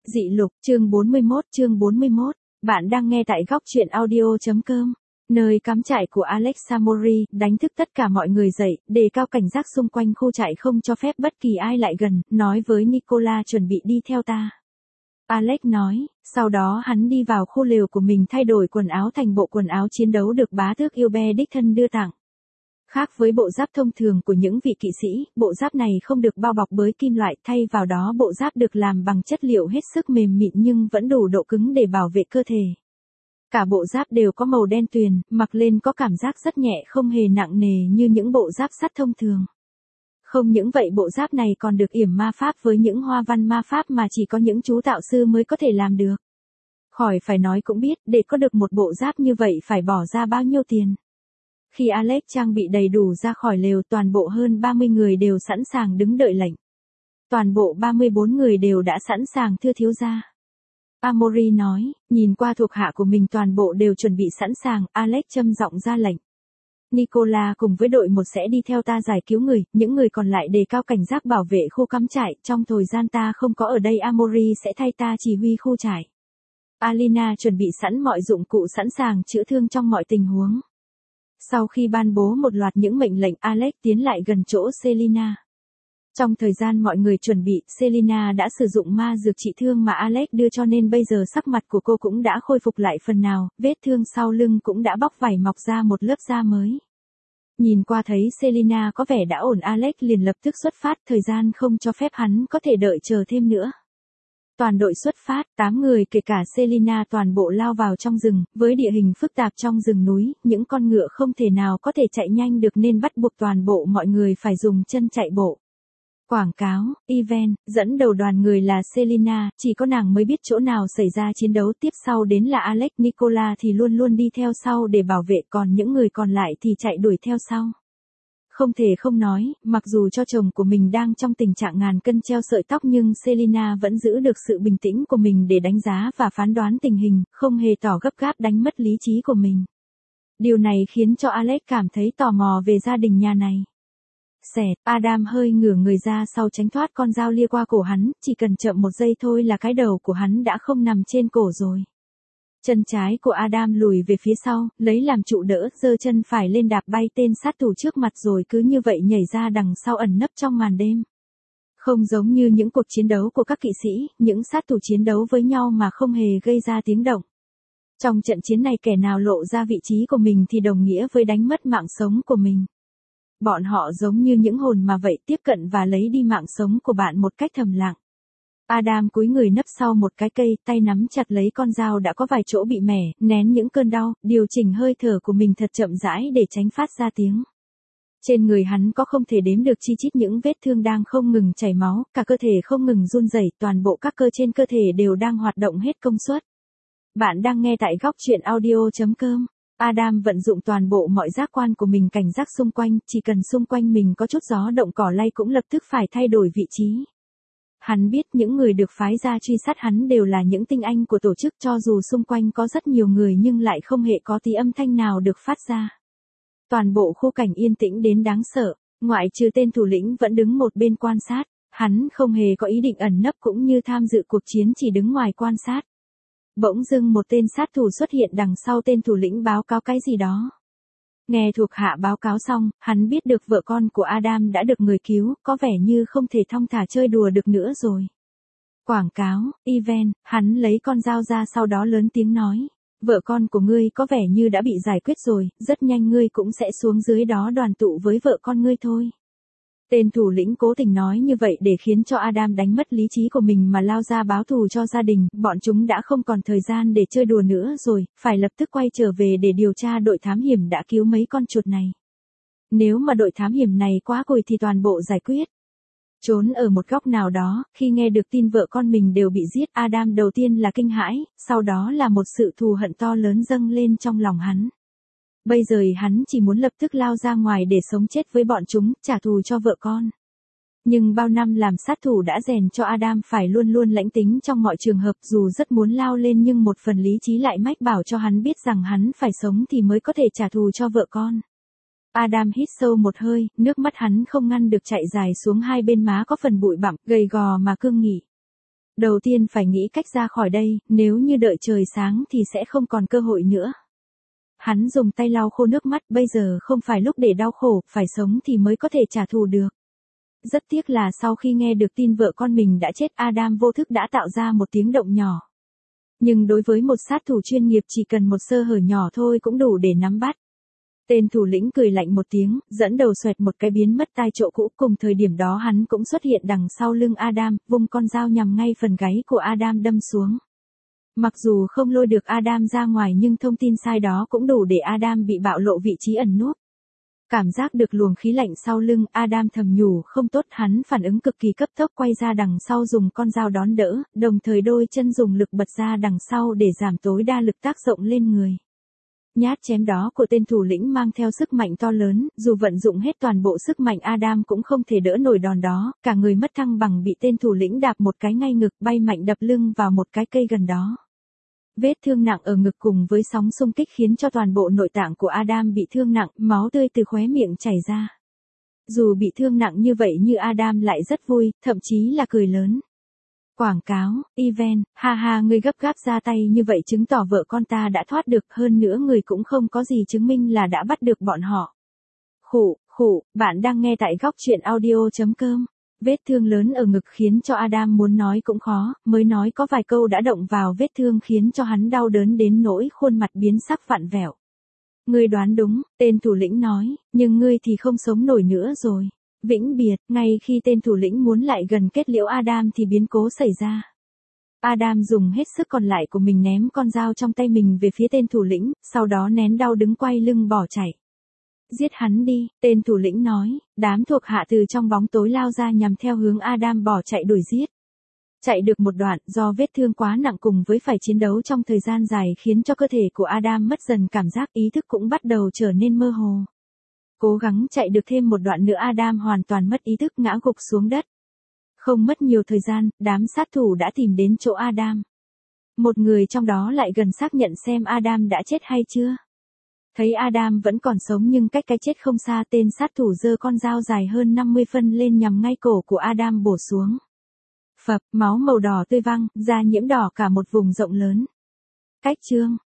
Dị lục, chương 41, bạn đang nghe tại góc truyện audio.com, nơi cắm trại của Alex Samori, đánh thức tất cả mọi người dậy, đề cao cảnh giác xung quanh khu trại không cho phép bất kỳ ai lại gần, nói với Nicola chuẩn bị đi theo ta. Alex nói, sau đó hắn đi vào khu lều của mình thay đổi quần áo thành bộ quần áo chiến đấu được bá tước Ilbe đích thân đưa tặng. Khác với bộ giáp thông thường của những vị kỵ sĩ, bộ giáp này không được bao bọc bởi kim loại, thay vào đó bộ giáp được làm bằng chất liệu hết sức mềm mịn nhưng vẫn đủ độ cứng để bảo vệ cơ thể. Cả bộ giáp đều có màu đen tuyền, mặc lên có cảm giác rất nhẹ không hề nặng nề như những bộ giáp sắt thông thường. Không những vậy bộ giáp này còn được yểm ma pháp với những hoa văn ma pháp mà chỉ có những chú tạo sư mới có thể làm được. Khỏi phải nói cũng biết, để có được một bộ giáp như vậy phải bỏ ra bao nhiêu tiền. Khi Alex trang bị đầy đủ ra khỏi lều, toàn bộ hơn 30 người đều sẵn sàng đứng đợi lệnh. Toàn bộ 34 người đều đã sẵn sàng thưa thiếu gia. Amori nói, nhìn qua thuộc hạ của mình toàn bộ đều chuẩn bị sẵn sàng, Alex trầm giọng ra lệnh. Nicola cùng với đội 1 sẽ đi theo ta giải cứu người, những người còn lại đề cao cảnh giác bảo vệ khu cắm trại, trong thời gian ta không có ở đây Amori sẽ thay ta chỉ huy khu trại. Alina chuẩn bị sẵn mọi dụng cụ sẵn sàng chữa thương trong mọi tình huống. Sau khi ban bố một loạt những mệnh lệnh, Alex tiến lại gần chỗ Selina. Trong thời gian mọi người chuẩn bị, Selina đã sử dụng ma dược trị thương mà Alex đưa cho nên bây giờ sắc mặt của cô cũng đã khôi phục lại phần nào, vết thương sau lưng cũng đã bóc vảy mọc ra một lớp da mới. Nhìn qua thấy Selina có vẻ đã ổn, Alex liền lập tức xuất phát, thời gian không cho phép hắn có thể đợi chờ thêm nữa. Toàn đội xuất phát, 8 người kể cả Selina toàn bộ lao vào trong rừng, với địa hình phức tạp trong rừng núi, những con ngựa không thể nào có thể chạy nhanh được nên bắt buộc toàn bộ mọi người phải dùng chân chạy bộ. Quảng cáo, event, dẫn đầu đoàn người là Selina, chỉ có nàng mới biết chỗ nào xảy ra chiến đấu, tiếp sau đến là Alex, Nicola thì luôn luôn đi theo sau để bảo vệ, còn những người còn lại thì chạy đuổi theo sau. Không thể không nói, mặc dù cho chồng của mình đang trong tình trạng ngàn cân treo sợi tóc nhưng Selina vẫn giữ được sự bình tĩnh của mình để đánh giá và phán đoán tình hình, không hề tỏ gấp gáp đánh mất lý trí của mình. Điều này khiến cho Alex cảm thấy tò mò về gia đình nhà này. Adam hơi ngửa người ra sau tránh thoát con dao lia qua cổ hắn, chỉ cần chậm một giây thôi là cái đầu của hắn đã không nằm trên cổ rồi. Chân trái của Adam lùi về phía sau, lấy làm trụ đỡ, giơ chân phải lên đạp bay tên sát thủ trước mặt rồi cứ như vậy nhảy ra đằng sau ẩn nấp trong màn đêm. Không giống như những cuộc chiến đấu của các kỵ sĩ, những sát thủ chiến đấu với nhau mà không hề gây ra tiếng động. Trong trận chiến này kẻ nào lộ ra vị trí của mình thì đồng nghĩa với đánh mất mạng sống của mình. Bọn họ giống như những hồn ma vậy, tiếp cận và lấy đi mạng sống của bạn một cách thầm lặng. Adam cúi người nấp sau một cái cây, tay nắm chặt lấy con dao đã có vài chỗ bị mẻ, nén những cơn đau, điều chỉnh hơi thở của mình thật chậm rãi để tránh phát ra tiếng. Trên người hắn có không thể đếm được chi chít những vết thương đang không ngừng chảy máu, cả cơ thể không ngừng run rẩy, toàn bộ các cơ trên cơ thể đều đang hoạt động hết công suất. Bạn đang nghe tại góc truyện audio.com. Adam vận dụng toàn bộ mọi giác quan của mình cảnh giác xung quanh, chỉ cần xung quanh mình có chút gió động cỏ lay cũng lập tức phải thay đổi vị trí. Hắn biết những người được phái ra truy sát hắn đều là những tinh anh của tổ chức, cho dù xung quanh có rất nhiều người nhưng lại không hề có tí âm thanh nào được phát ra. Toàn bộ khu cảnh yên tĩnh đến đáng sợ, ngoại trừ tên thủ lĩnh vẫn đứng một bên quan sát, hắn không hề có ý định ẩn nấp cũng như tham dự cuộc chiến, chỉ đứng ngoài quan sát. Bỗng dưng một tên sát thủ xuất hiện đằng sau tên thủ lĩnh báo cáo cái gì đó. Nghe thuộc hạ báo cáo xong, hắn biết được vợ con của Adam đã được người cứu, có vẻ như không thể thong thả chơi đùa được nữa rồi. Quảng cáo, event, hắn lấy con dao ra sau đó lớn tiếng nói. Vợ con của ngươi có vẻ như đã bị giải quyết rồi, rất nhanh ngươi cũng sẽ xuống dưới đó đoàn tụ với vợ con ngươi thôi. Tên thủ lĩnh cố tình nói như vậy để khiến cho Adam đánh mất lý trí của mình mà lao ra báo thù cho gia đình, bọn chúng đã không còn thời gian để chơi đùa nữa rồi, phải lập tức quay trở về để điều tra đội thám hiểm đã cứu mấy con chuột này. Nếu mà đội thám hiểm này quá cùi thì toàn bộ giải quyết. Trốn ở một góc nào đó, khi nghe được tin vợ con mình đều bị giết, Adam đầu tiên là kinh hãi, sau đó là một sự thù hận to lớn dâng lên trong lòng hắn. Bây giờ hắn chỉ muốn lập tức lao ra ngoài để sống chết với bọn chúng, trả thù cho vợ con. Nhưng bao năm làm sát thủ đã rèn cho Adam phải luôn luôn lãnh tính trong mọi trường hợp, dù rất muốn lao lên nhưng một phần lý trí lại mách bảo cho hắn biết rằng hắn phải sống thì mới có thể trả thù cho vợ con. Adam hít sâu một hơi, nước mắt hắn không ngăn được chạy dài xuống hai bên má có phần bụi bặm, gầy gò mà cương nghị. Đầu tiên phải nghĩ cách ra khỏi đây, nếu như đợi trời sáng thì sẽ không còn cơ hội nữa. Hắn dùng tay lau khô nước mắt, bây giờ không phải lúc để đau khổ, phải sống thì mới có thể trả thù được. Rất tiếc là sau khi nghe được tin vợ con mình đã chết, Adam vô thức đã tạo ra một tiếng động nhỏ. Nhưng đối với một sát thủ chuyên nghiệp chỉ cần một sơ hở nhỏ thôi cũng đủ để nắm bắt. Tên thủ lĩnh cười lạnh một tiếng, dẫn đầu xoẹt một cái biến mất tai chỗ cũ, cùng thời điểm đó hắn cũng xuất hiện đằng sau lưng Adam, vung con dao nhằm ngay phần gáy của Adam đâm xuống. Mặc dù không lôi được Adam ra ngoài nhưng thông tin sai đó cũng đủ để Adam bị bạo lộ vị trí ẩn núp. Cảm giác được luồng khí lạnh sau lưng, Adam thầm nhủ không tốt, hắn phản ứng cực kỳ cấp tốc quay ra đằng sau dùng con dao đón đỡ, đồng thời đôi chân dùng lực bật ra đằng sau để giảm tối đa lực tác động lên người. Nhát chém đó của tên thủ lĩnh mang theo sức mạnh to lớn, dù vận dụng hết toàn bộ sức mạnh Adam cũng không thể đỡ nổi đòn đó, cả người mất thăng bằng bị tên thủ lĩnh đạp một cái ngay ngực, bay mạnh đập lưng vào một cái cây gần đó. Vết thương nặng ở ngực cùng với sóng xung kích khiến cho toàn bộ nội tạng của Adam bị thương nặng, máu tươi từ khóe miệng chảy ra. Dù bị thương nặng như vậy nhưng Adam lại rất vui, thậm chí là cười lớn. Quảng cáo, event, ha ha, ngươi gấp gáp ra tay như vậy chứng tỏ vợ con ta đã thoát được, hơn nữa người cũng không có gì chứng minh là đã bắt được bọn họ. Khụ, bạn đang nghe tại góc truyện audio.com. Vết thương lớn ở ngực khiến cho Adam muốn nói cũng khó, mới nói có vài câu đã động vào vết thương khiến cho hắn đau đớn đến nỗi khuôn mặt biến sắc vặn vẹo. Ngươi đoán đúng, tên thủ lĩnh nói, nhưng ngươi thì không sống nổi nữa rồi. Vĩnh biệt, ngay khi tên thủ lĩnh muốn lại gần kết liễu Adam thì biến cố xảy ra. Adam dùng hết sức còn lại của mình ném con dao trong tay mình về phía tên thủ lĩnh, sau đó nén đau đứng quay lưng bỏ chạy. Giết hắn đi, tên thủ lĩnh nói, đám thuộc hạ từ trong bóng tối lao ra nhằm theo hướng Adam bỏ chạy đuổi giết. Chạy được một đoạn, do vết thương quá nặng cùng với phải chiến đấu trong thời gian dài khiến cho cơ thể của Adam mất dần cảm giác, ý thức cũng bắt đầu trở nên mơ hồ. Cố gắng chạy được thêm một đoạn nữa Adam hoàn toàn mất ý thức ngã gục xuống đất. Không mất nhiều thời gian, đám sát thủ đã tìm đến chỗ Adam. Một người trong đó lại gần xác nhận xem Adam đã chết hay chưa. Thấy Adam vẫn còn sống nhưng cách cái chết không xa, tên sát thủ giơ con dao dài hơn 50 phân lên nhằm ngay cổ của Adam bổ xuống. Phập, máu màu đỏ tươi văng, da nhiễm đỏ cả một vùng rộng lớn. Cách chương